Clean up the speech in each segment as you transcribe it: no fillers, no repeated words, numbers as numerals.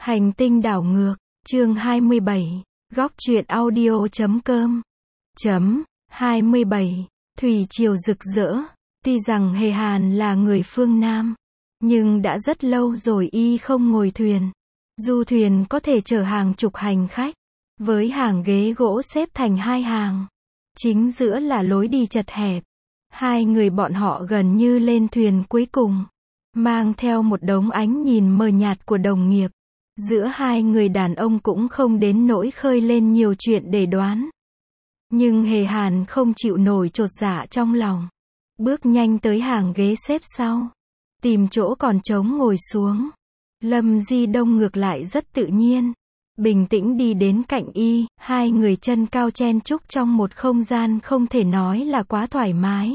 Hành tinh đảo ngược, chương 27, góc truyện audio.com. 27. Thủy triều rực rỡ. Tuy rằng Hề Hàn là người phương Nam, nhưng đã rất lâu rồi y không ngồi thuyền. Du thuyền có thể chở hàng chục hành khách, với hàng ghế gỗ xếp thành hai hàng. Chính giữa là lối đi chật hẹp. Hai người bọn họ gần như lên thuyền cuối cùng, mang theo một đống ánh nhìn mờ nhạt của đồng nghiệp. Giữa hai người đàn ông cũng không đến nỗi khơi lên nhiều chuyện để đoán. Nhưng Hề Hàn không chịu nổi chột dạ trong lòng. Bước nhanh tới hàng ghế xếp sau, tìm chỗ còn trống ngồi xuống. Lâm Di Đông ngược lại rất tự nhiên, bình tĩnh đi đến cạnh y, hai người chân cao chen chúc trong một không gian không thể nói là quá thoải mái.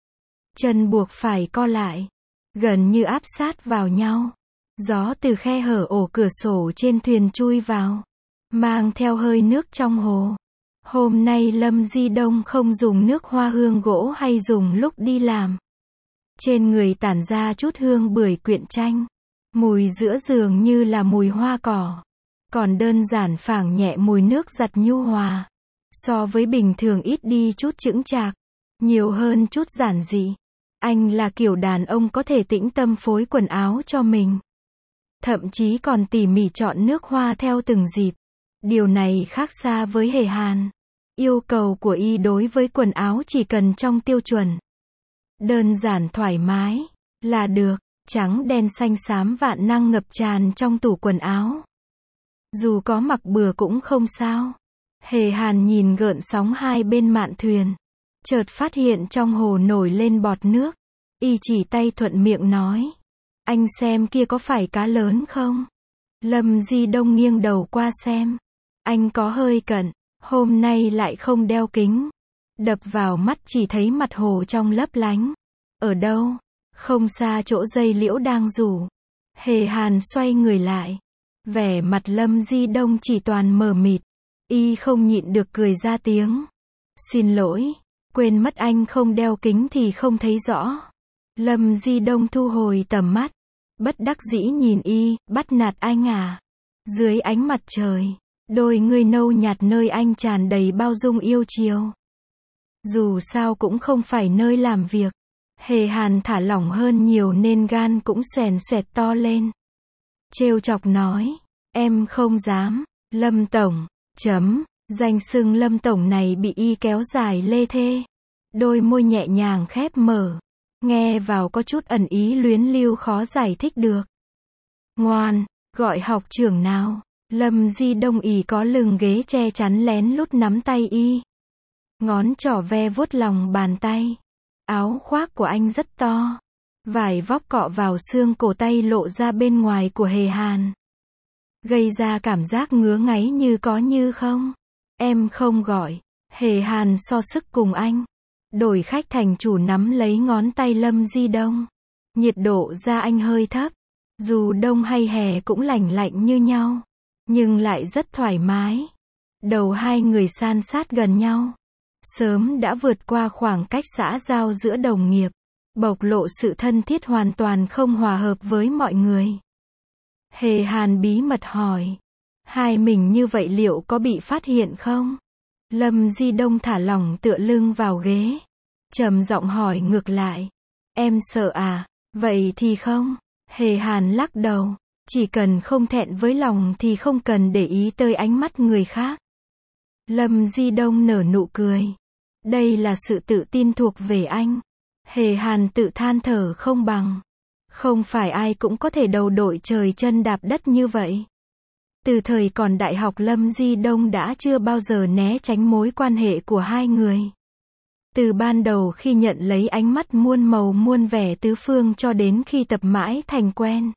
Chân buộc phải co lại, gần như áp sát vào nhau. Gió từ khe hở ổ cửa sổ trên thuyền chui vào, mang theo hơi nước trong hồ. Hôm nay Lâm Di Đông không dùng nước hoa hương gỗ hay dùng lúc đi làm. Trên người tản ra chút hương bưởi quyện chanh. Mùi giữa giường như là mùi hoa cỏ. Còn đơn giản phảng nhẹ mùi nước giặt nhu hòa. So với bình thường ít đi chút chững chạc, nhiều hơn chút giản dị. Anh là kiểu đàn ông có thể tĩnh tâm phối quần áo cho mình. Thậm chí còn tỉ mỉ chọn nước hoa theo từng dịp. Điều này khác xa với Hề Hàn. Yêu cầu của y đối với quần áo chỉ cần trong tiêu chuẩn. Đơn giản thoải mái, là được, trắng đen xanh xám vạn năng ngập tràn trong tủ quần áo. Dù có mặc bừa cũng không sao. Hề Hàn nhìn gợn sóng hai bên mạn thuyền. Chợt phát hiện trong hồ nổi lên bọt nước. Y chỉ tay thuận miệng nói. Anh xem kia có phải cá lớn không? Lâm Di Đông nghiêng đầu qua xem. Anh có hơi cận, hôm nay lại không đeo kính. Đập vào mắt chỉ thấy mặt hồ trong lấp lánh. Ở đâu? Không xa chỗ dây liễu đang rủ. Hề Hàn xoay người lại. Vẻ mặt Lâm Di Đông chỉ toàn mờ mịt. Y không nhịn được cười ra tiếng. Xin lỗi, quên mất anh không đeo kính thì không thấy rõ. Lâm Di Đông thu hồi tầm mắt. Bất đắc dĩ nhìn y, bắt nạt anh à? Dưới ánh mặt trời, đôi ngươi nâu nhạt nơi anh tràn đầy bao dung yêu chiều. Dù sao cũng không phải nơi làm việc. Hề Hàn thả lỏng hơn nhiều nên gan cũng xoèn xoẹt to lên. Trêu chọc nói, em không dám. Lâm Tổng, danh xưng Lâm Tổng này bị y kéo dài lê thê. Đôi môi nhẹ nhàng khép mở. Nghe vào có chút ẩn ý luyến lưu khó giải thích được. Ngoan, gọi học trưởng nào. Lâm Di Đông ỉ có lưng ghế che chắn lén lút nắm tay y. Ngón trỏ ve vuốt lòng bàn tay. Áo khoác của anh rất to. Vải vóc cọ vào xương cổ tay lộ ra bên ngoài của Hề Hàn. Gây ra cảm giác ngứa ngáy như có như không. Em không gọi. Hề Hàn so sức cùng anh. Đổi khách thành chủ nắm lấy ngón tay Lâm Di Đông. Nhiệt độ da anh hơi thấp. Dù đông hay hè cũng lạnh lạnh như nhau. Nhưng lại rất thoải mái. Đầu hai người san sát gần nhau. Sớm đã vượt qua khoảng cách xã giao giữa đồng nghiệp. Bộc lộ sự thân thiết hoàn toàn không hòa hợp với mọi người. Hề Hàn bí mật hỏi. Hai mình như vậy liệu có bị phát hiện không? Lâm Di Đông thả lỏng tựa lưng vào ghế. Trầm giọng hỏi ngược lại. Em sợ à? Vậy thì không. Hề Hàn lắc đầu. Chỉ cần không thẹn với lòng thì không cần để ý tới ánh mắt người khác. Lâm Di Đông nở nụ cười. Đây là sự tự tin thuộc về anh. Hề Hàn tự than thở không bằng. Không phải ai cũng có thể đầu đội trời chân đạp đất như vậy. Từ thời còn đại học Lâm Di Đông đã chưa bao giờ né tránh mối quan hệ của hai người. Từ ban đầu khi nhận lấy ánh mắt muôn màu muôn vẻ tứ phương cho đến khi tập mãi thành quen.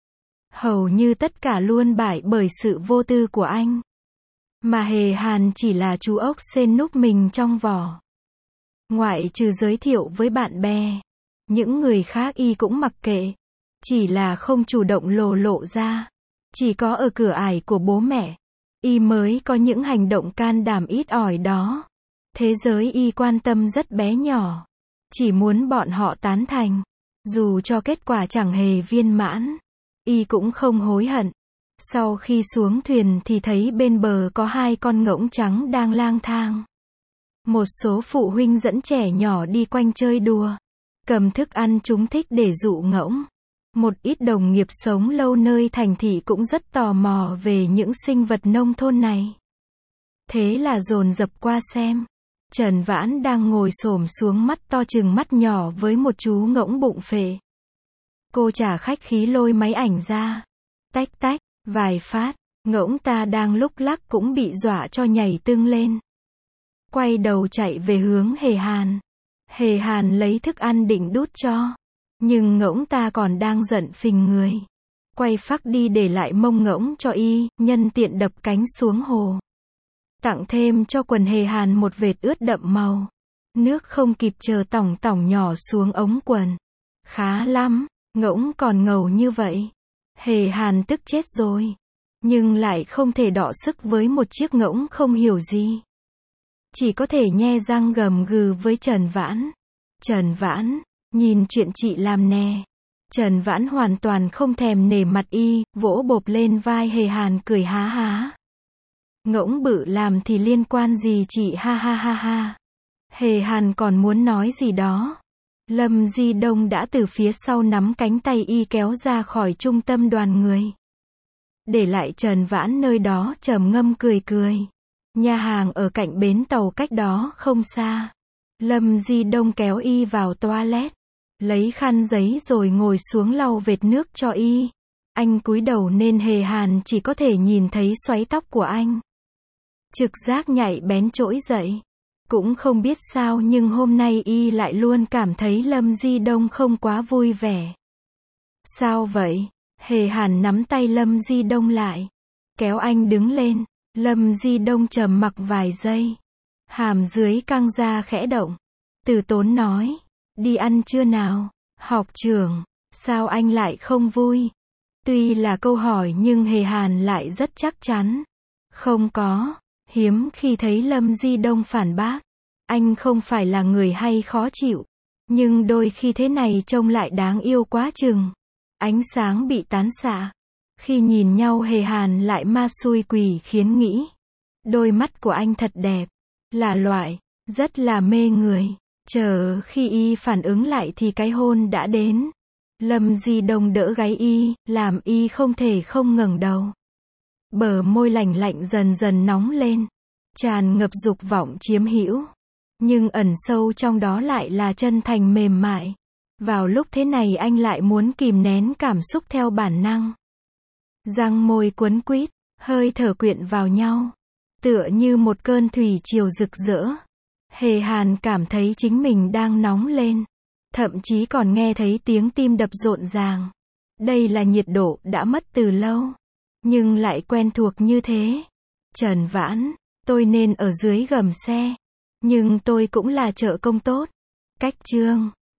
Hầu như tất cả luôn bại bởi sự vô tư của anh. Mà Hề Hàn chỉ là chú ốc sên núp mình trong vỏ. Ngoại trừ giới thiệu với bạn bè, những người khác y cũng mặc kệ. Chỉ là không chủ động lộ ra. Chỉ có ở cửa ải của bố mẹ, y mới có những hành động can đảm ít ỏi đó. Thế giới y quan tâm rất bé nhỏ. Chỉ muốn bọn họ tán thành. Dù cho kết quả chẳng hề viên mãn, y cũng không hối hận. Sau khi xuống thuyền thì thấy bên bờ có 2 con ngỗng trắng đang lang thang. Một số phụ huynh dẫn trẻ nhỏ đi quanh chơi đùa, cầm thức ăn chúng thích để dụ ngỗng. Một ít đồng nghiệp sống lâu nơi thành thị cũng rất tò mò về những sinh vật nông thôn này. Thế là dồn dập qua xem. Trần Vãn đang ngồi xổm xuống mắt to chừng mắt nhỏ với một chú ngỗng bụng phệ. Cô chả khách khí lôi máy ảnh ra. Tách tách, vài phát, ngỗng ta đang lúc lắc cũng bị dọa cho nhảy tưng lên. Quay đầu chạy về hướng Hề Hàn. Hề Hàn lấy thức ăn định đút cho. Nhưng ngỗng ta còn đang giận phình người. Quay phác đi để lại mông ngỗng cho y, nhân tiện đập cánh xuống hồ. Tặng thêm cho quần Hề Hàn một vệt ướt đậm màu. Nước không kịp chờ tỏng tỏng nhỏ xuống ống quần. Khá lắm, ngỗng còn ngầu như vậy. Hề Hàn tức chết rồi. Nhưng lại không thể đọ sức với một chiếc ngỗng không hiểu gì. Chỉ có thể nhe răng gầm gừ với Trần Vãn. Trần Vãn, nhìn chuyện chị làm nè. Trần Vãn hoàn toàn không thèm nể mặt y, vỗ bộp lên vai Hề Hàn cười há há. Ngỗng bự làm thì liên quan gì chị, ha ha ha ha. Hề Hàn còn muốn nói gì đó. Lâm Di Đông đã từ phía sau nắm cánh tay y kéo ra khỏi trung tâm đoàn người. Để lại Trần Vãn nơi đó trầm ngâm cười cười. Nhà hàng ở cạnh bến tàu cách đó không xa. Lâm Di Đông kéo y vào toilet. Lấy khăn giấy rồi ngồi xuống lau vệt nước cho y. Anh cúi đầu nên Hề Hàn chỉ có thể nhìn thấy xoáy tóc của anh. Trực giác nhạy bén trỗi dậy. Cũng không biết sao nhưng hôm nay y lại luôn cảm thấy Lâm Di Đông không quá vui vẻ. Sao vậy? Hề Hàn nắm tay Lâm Di Đông lại. Kéo anh đứng lên. Lâm Di Đông trầm mặc vài giây. Hàm dưới căng ra khẽ động. Từ tốn nói. Đi ăn trưa nào? Học trưởng. Sao anh lại không vui? Tuy là câu hỏi nhưng Hề Hàn lại rất chắc chắn. Không có. Hiếm khi thấy Lâm Di Đông phản bác. Anh không phải là người hay khó chịu. Nhưng đôi khi thế này trông lại đáng yêu quá chừng. Ánh sáng bị tán xạ. Khi nhìn nhau Hề Hàn lại ma xui quỷ khiến nghĩ. Đôi mắt của anh thật đẹp. Là loại. Rất là mê người. Chờ khi y phản ứng lại thì cái hôn đã đến. Lâm Di Đông đỡ gáy y, làm y không thể không ngẩng đầu. Bờ môi lạnh lạnh dần dần nóng lên. Tràn ngập dục vọng chiếm hữu. Nhưng ẩn sâu trong đó lại là chân thành mềm mại. Vào lúc thế này anh lại muốn kìm nén cảm xúc theo bản năng. Răng môi quấn quýt, hơi thở quyện vào nhau. Tựa như một cơn thủy triều rực rỡ. Hề Hàn cảm thấy chính mình đang nóng lên. Thậm chí còn nghe thấy tiếng tim đập rộn ràng. Đây là nhiệt độ đã mất từ lâu. Nhưng lại quen thuộc như thế. Trần Vãn, tôi nên ở dưới gầm xe. Nhưng tôi cũng là trợ công tốt. Cách chương